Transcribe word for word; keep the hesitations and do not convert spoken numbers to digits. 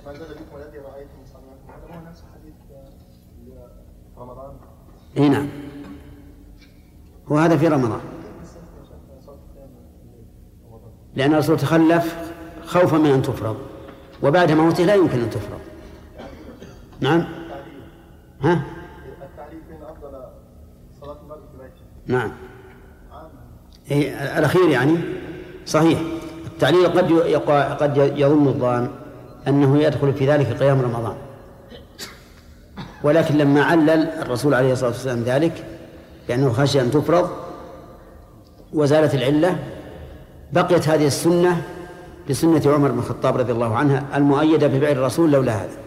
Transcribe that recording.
ما زال بكم الذي رأيتم صنعكم هذا هو نفس حديث رمضان. اي نعم، وهذا في رمضان، لأن الرسول تخلف خوفا من أن تفرض، وبعد موته لا يمكن أن تفرض. نعم. ها؟ التعليل بين أفضل صلاة المرء في بيته. نعم. إيه الأخير يعني صحيح. التعليل قد قد يظن الظان أنه يدخل في ذلك قيام رمضان، ولكن لما علل الرسول عليه الصلاة والسلام ذلك لأنه خشي أن تفرض وزالت العلة، بقيت هذه السنة بسنة عمر بن الخطاب رضي الله عنه المؤيدة بفعل الرسول لولا هذا.